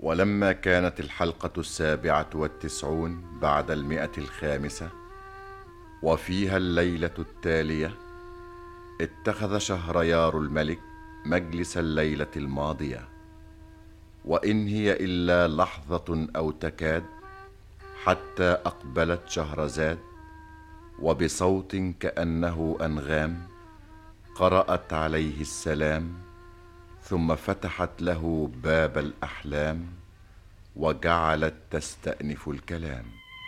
ولما كانت الحلقة 97 بعد 105 وفيها الليلة التالية، اتخذ شهريار الملك مجلس الليلة الماضية، وإن هي إلا لحظة أو تكاد حتى أقبلت شهرزاد، وبصوت كأنه أنغام قرأت عليه السلام، ثم فتحت له باب الأحلام وجعلت تستأنف الكلام.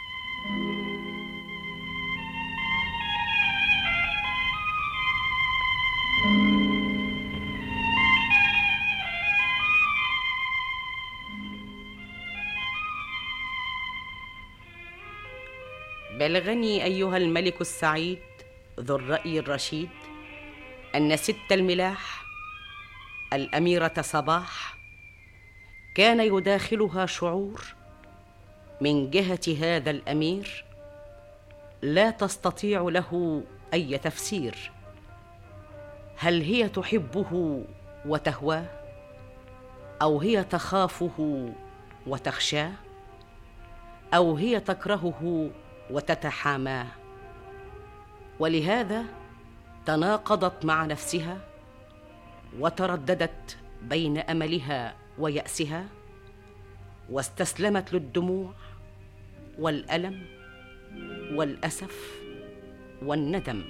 بلغني أيها الملك السعيد ذو الرأي الرشيد أن ست الملاح الأميرة صباح كان يداخلها شعور من جهة هذا الأمير لا تستطيع له أي تفسير. هل هي تحبه وتهواه، أو هي تخافه وتخشاه، أو هي تكرهه وتتحاماه؟ ولهذا تناقضت مع نفسها وترددت بين أملها ويأسها، واستسلمت للدموع والألم والأسف والندم.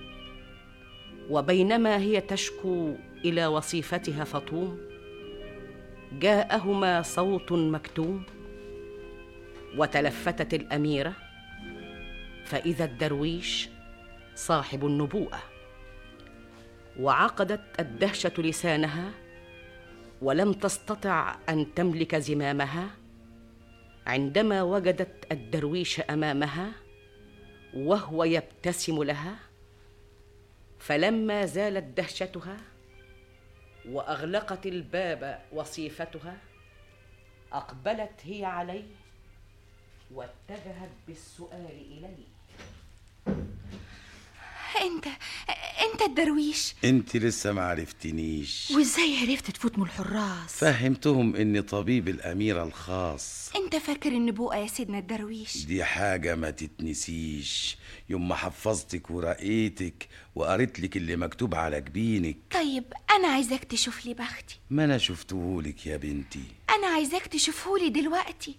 وبينما هي تشكو إلى وصيفتها فطوم، جاءهما صوت مكتوم، وتلفتت الأميرة فإذا الدرويش صاحب النبوءة. وعقدت الدهشة لسانها ولم تستطع أن تملك زمامها عندما وجدت الدرويش أمامها وهو يبتسم لها. فلما زالت دهشتها وأغلقت الباب وصيفتها، أقبلت هي عليه واتجهت بالسؤال إليه. انت الدرويش؟ انت لسه ما عرفتنيش. وازاي عرفت تفوت من الحراس؟ فهمتهم اني طبيب الاميرة الخاص. انت فاكر النبوءة يا سيدنا الدرويش؟ دي حاجة ما تتنسيش. يوم ما حفظتك ورقيتك وقريت لك اللي مكتوب على جبينك. طيب انا عايزاك تشوف لي بختي. ما انا شفتهولك يا بنتي. انا عايزاك تشوفهولي دلوقتي.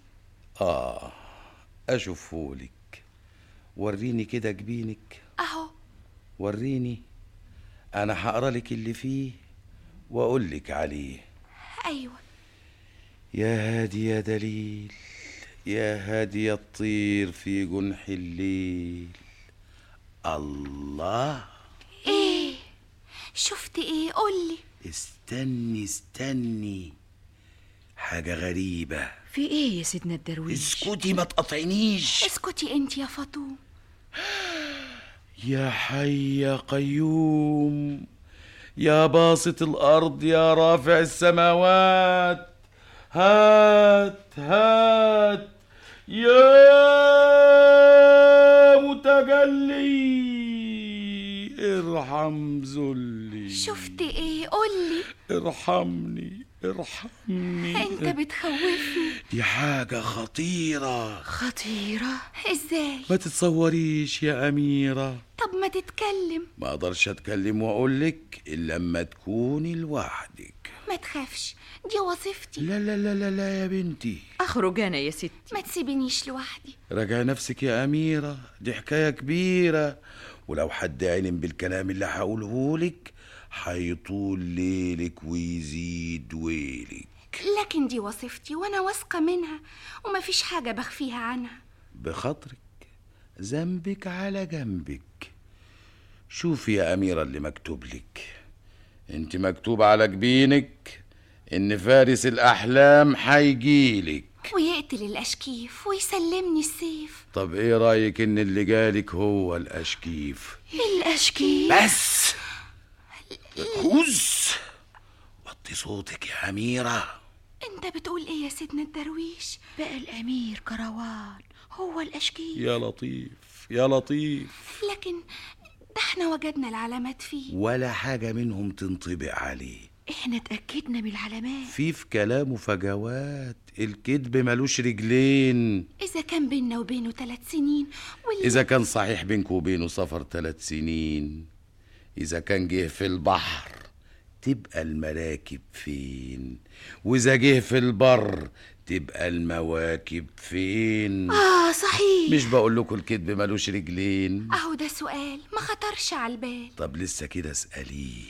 اشوفهولك. وريني كده جبينك. اهو. وريني. انا هقرا لك اللي فيه واقول لك عليه. ايوه. يا هادي يا دليل، يا هادي الطير في جنح الليل. الله. ايه شفت ايه؟ قولي. استني حاجة غريبة. في ايه يا سيدنا الدرويش؟ اسكتي ما تقطعينيش. اسكتي انت يا فاطمة. يا حي يا قيوم، يا باسط الأرض، يا رافع السماوات، هات يا متجلي، ارحم ذلي. شفت ايه؟ قولي. ارحمني. انت بتخوفني. دي حاجة خطيرة. خطيرة؟ ازاي؟ ما تتصوريش يا أميرة. طب ما تتكلم. ما اقدرش اتكلم واقولك الا لما تكوني لوحدك. ما تخافش، دي وظيفتي. لا لا لا لا لا يا بنتي. اخرج انا يا ستي. ما تسيبنيش لوحدي. راجعي نفسك يا أميرة، دي حكاية كبيرة، ولو حد علم بالكلام اللي هقولهولك هيطول ليلك ويزيد ويلك. لكن دي وظيفتي وانا واثقة منها ومفيش حاجة بخفيها عنها. بخاطرك، ذنبك على جنبك. شوفي يا أميرة اللي مكتوب لك. انت مكتوب على جبينك ان فارس الأحلام هيجيلك ويقتل الأشكيف ويسلمني السيف. طب ايه رأيك ان اللي جالك هو الأشكيف؟ الأشكيف؟ بس هز وطي صوتك يا أميرة. انت بتقول ايه يا سيدنا الدرويش؟ بقى الأمير كروان هو الأشكيف؟ يا لطيف يا لطيف. لكن ده احنا وجدنا العلامات فيه. ولا حاجة منهم تنطبق عليه. احنا اتأكدنا من العلامات. في كلامه فجوات، الكذب ملوش رجلين. إذا كان بيننا وبينه 3 سنين إذا كان صحيح بينك وبينه سفر 3 سنين، إذا كان جه في البحر تبقى المراكب فين؟ وإذا جه في البر تبقى المواكب فين؟ صحيح. مش بقول لكم الكذب ملوش رجلين؟ اهو ده سؤال ما خطرش على البال. طب لسه كده اسأليه،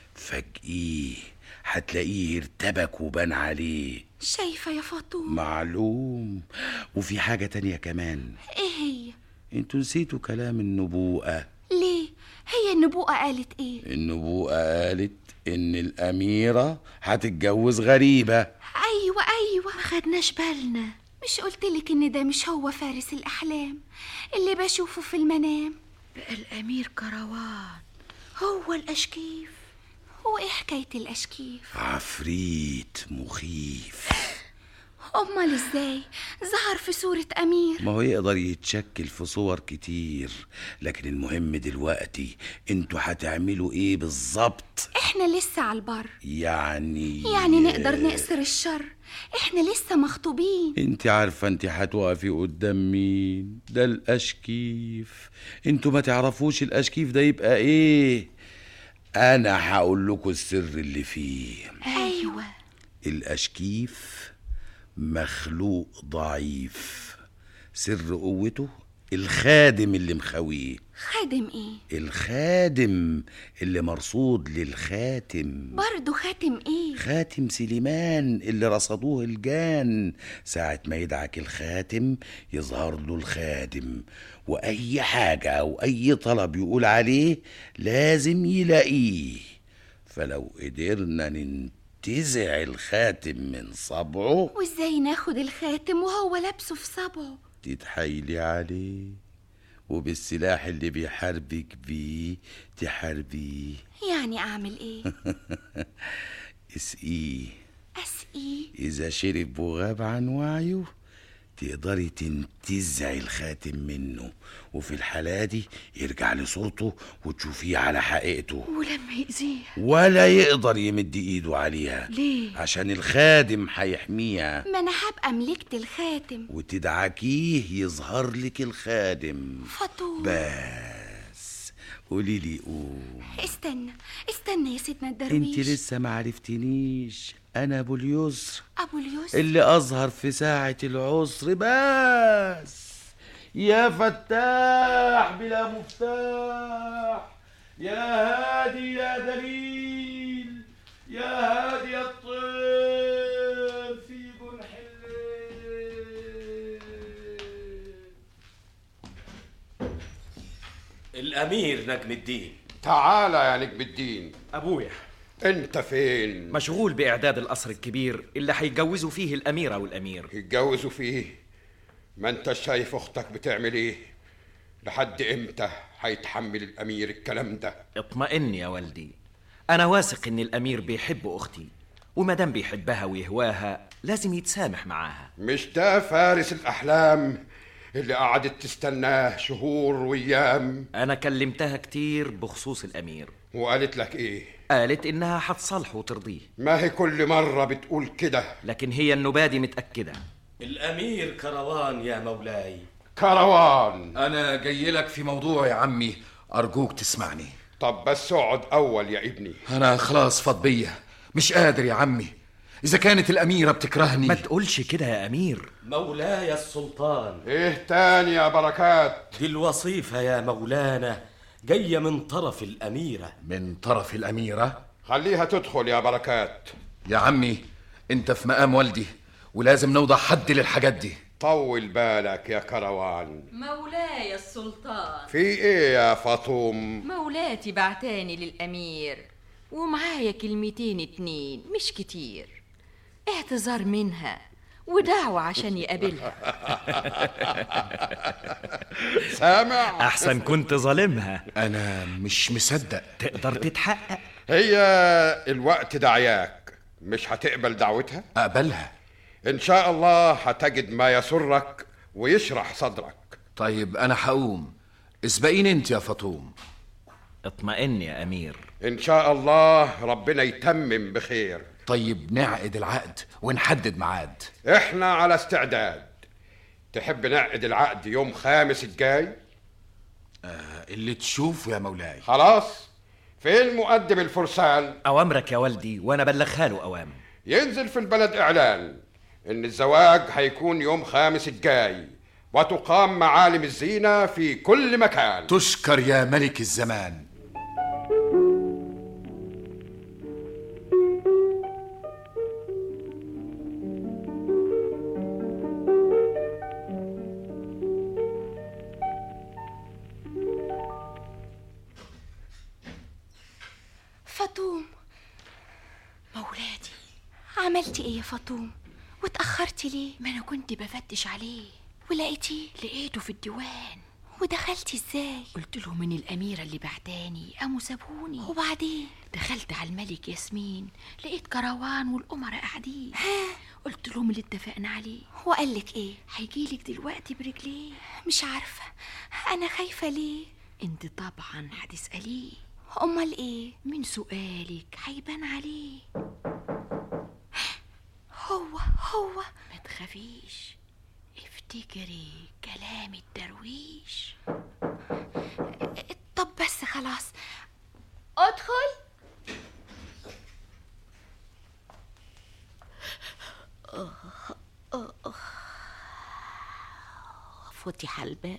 فجأيه هتلاقيه ارتبك وبان عليه. شايفة يا فاطمة؟ معلوم. وفي حاجة تانية كمان. ايه هي؟ انتوا نسيتوا كلام النبوءة. ليه؟ هي النبوءة قالت ايه؟ النبوءة قالت ان الأميرة هتتجوز غريبة. ايوه ما خدناش بالنا. مش قلتلك ان ده مش هو فارس الأحلام اللي بشوفه في المنام؟ بقى الأمير كروان هو الأشكيف. هو ايه حكاية الأشكيف؟ عفريت مخيف. أمال ازاي ظهر في صورة أمير؟ ما هو يقدر يتشكل في صور كتير، لكن المهم دلوقتي انتوا هتعملوا ايه بالظبط؟ احنا لسه على البر. يعني نقدر نقصر الشر. احنا لسه مخطوبين. انت عارفة انت هتوقفي قدام مين؟ ده الأشكيف. انتوا ما تعرفوش الأشكيف ده يبقى ايه. انا هقول لكم السر اللي فيه. ايوه. الأشكيف مخلوق ضعيف، سر قوته الخادم اللي مخويه. خادم ايه؟ الخادم اللي مرصود للخاتم. برضو خاتم ايه؟ خاتم سليمان اللي رصدوه الجان. ساعة ما يدعك الخاتم يظهر له الخادم، وأي حاجة أو أي طلب يقول عليه لازم يلاقيه. فلو قدرنا ننتزع الخاتم من صبعه. وازاي ناخد الخاتم وهو لابسه في صبعه؟ تتحايلي عليه، وبالسلاح اللي بيحاربك بيه تحاربيه. يعني اعمل ايه؟ اسقيه. اسقيه؟ اذا شرب وغاب عن وعيه تقدري تنتزعي الخاتم منه، وفي الحالة دي يرجع لصورته وتشوفيه على حقيقته. ولما يأذيه ولا يقدر يمد ايده عليها. ليه؟ عشان الخادم هيحميها. ما انا هبقى ملكت الخاتم وتدعكيه يظهر لك الخادم. فاطمة. بس قولي لي قول. استنى يا سيدنا الدرويش. انت لسه ما عرفتنيش. انا ابو اليسر، ابو اليسر اللي اظهر في ساعة العسر. بس يا فتاح بلا مفتاح، يا هادي يا دليل، يا هادي الطير في جنح الليل. الأمير نجم الدين. تعالى يا نجم الدين. أبويا انت فين؟ مشغول بإعداد القصر الكبير اللي هيجوزوا فيه الأميرة والأمير. يتجوزوا فيه؟ ما انت شايف اختك بتعمل ايه؟ لحد امتى هيتحمل الأمير الكلام ده؟ اطمئن يا والدي، أنا واثق إن الأمير بيحب أختي، ومادام بيحبها ويهواها لازم يتسامح معاها. مش ده فارس الأحلام اللي قعدت تستناه شهور وأيام؟ أنا كلمتها كتير بخصوص الأمير. وقالت لك ايه؟ قالت إنها هتصالحه وترضيه. ما هي كل مرة بتقول كده. لكن هي النبادي متأكدة. الأمير كروان يا مولاي. كروان؟ أنا جاي لك في موضوع يا عمي، أرجوك تسمعني. طب بس اقعد أول يا ابني. أنا خلاص فاض بيا، مش قادر يا عمي. إذا كانت الأميرة بتكرهني. ما تقولش كده يا أمير. مولاي السلطان. ايه تاني يا بركات؟ دي الوصيفة يا مولانا جاية من طرف الأميرة. من طرف الأميرة؟ خليها تدخل يا بركات. يا عمي أنت في مقام والدي، ولازم نوضع حد للحاجات دي. طول بالك يا كروان. مولاي السلطان. في ايه يا فاطم؟ مولاتي بعتاني للأمير ومعايا كلمتين 2 مش كتير، اعتذار منها ودعوة عشان يقابلها. سامع؟ أحسن كنت ظالمها. أنا مش مصدق. تقدر تتحقق. هي الوقت دعياك، مش هتقبل دعوتها؟ أقبلها إن شاء الله هتجد ما يسرك ويشرح صدرك. طيب أنا هقوم، اسبقيني أنت يا فاطوم. اطمئن يا أمير. إن شاء الله ربنا يتمم بخير. طيب نعقد العقد ونحدد ميعاد. إحنا على استعداد. تحب نعقد العقد يوم 5 الجاي؟ اللي تشوفه يا مولاي. خلاص. فين مؤدب الفرسان؟ أوامرك يا والدي، وأنا بلغها له أوامر. ينزل في البلد إعلان إن الزواج هيكون يوم 5 الجاي، وتقام معالم الزينة في كل مكان. تشكر يا ملك الزمان. فطوم مولاتي، عملتي ايه يا فطوم؟ واتأخرتي ليه؟ ما أنا كنت بفتش عليه ولقيتيه؟ لقيته في الديوان. ودخلتي ازاي؟ قلت له من الأميرة اللي بعتاني، قاموا سابوني. وبعدين؟ دخلت على الملك ياسمين، لقيت كروان والأمراء قاعدين. قلت لهم اللي اتفقنا عليه. وقالك ايه؟ هيجيلك دلوقتي برجليه. مش عارفة، أنا خايفة ليه؟ انت طبعا هتسأليه. أمال ايه؟ من سؤالك هيبان عليه. هو ما تخافيش، افتكري كلام الدرويش. طب بس خلاص، ادخل. فتح الباب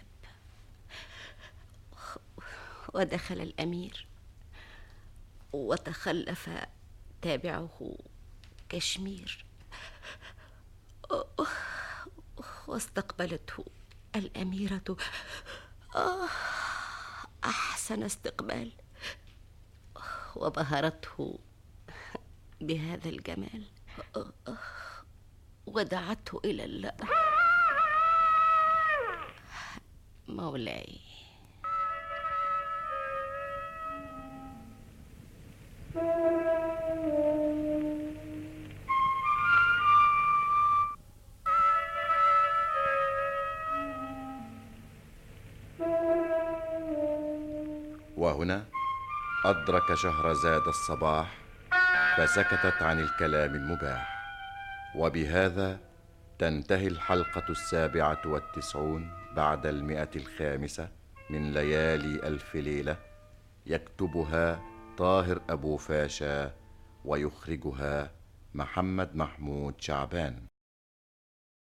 ودخل الأمير، وتخلف تابعه كشمير، واستقبلته الأميرة أحسن استقبال، وبهرته بهذا الجمال، ودعته إلى مولاي. وهنا أدرك شهرزاد الصباح، فسكتت عن الكلام المباح. وبهذا تنتهي الحلقة 97 بعد 105 من ليالي ألف ليلة. يكتبها طاهر أبو فاشا، ويخرجها محمد محمود شعبان.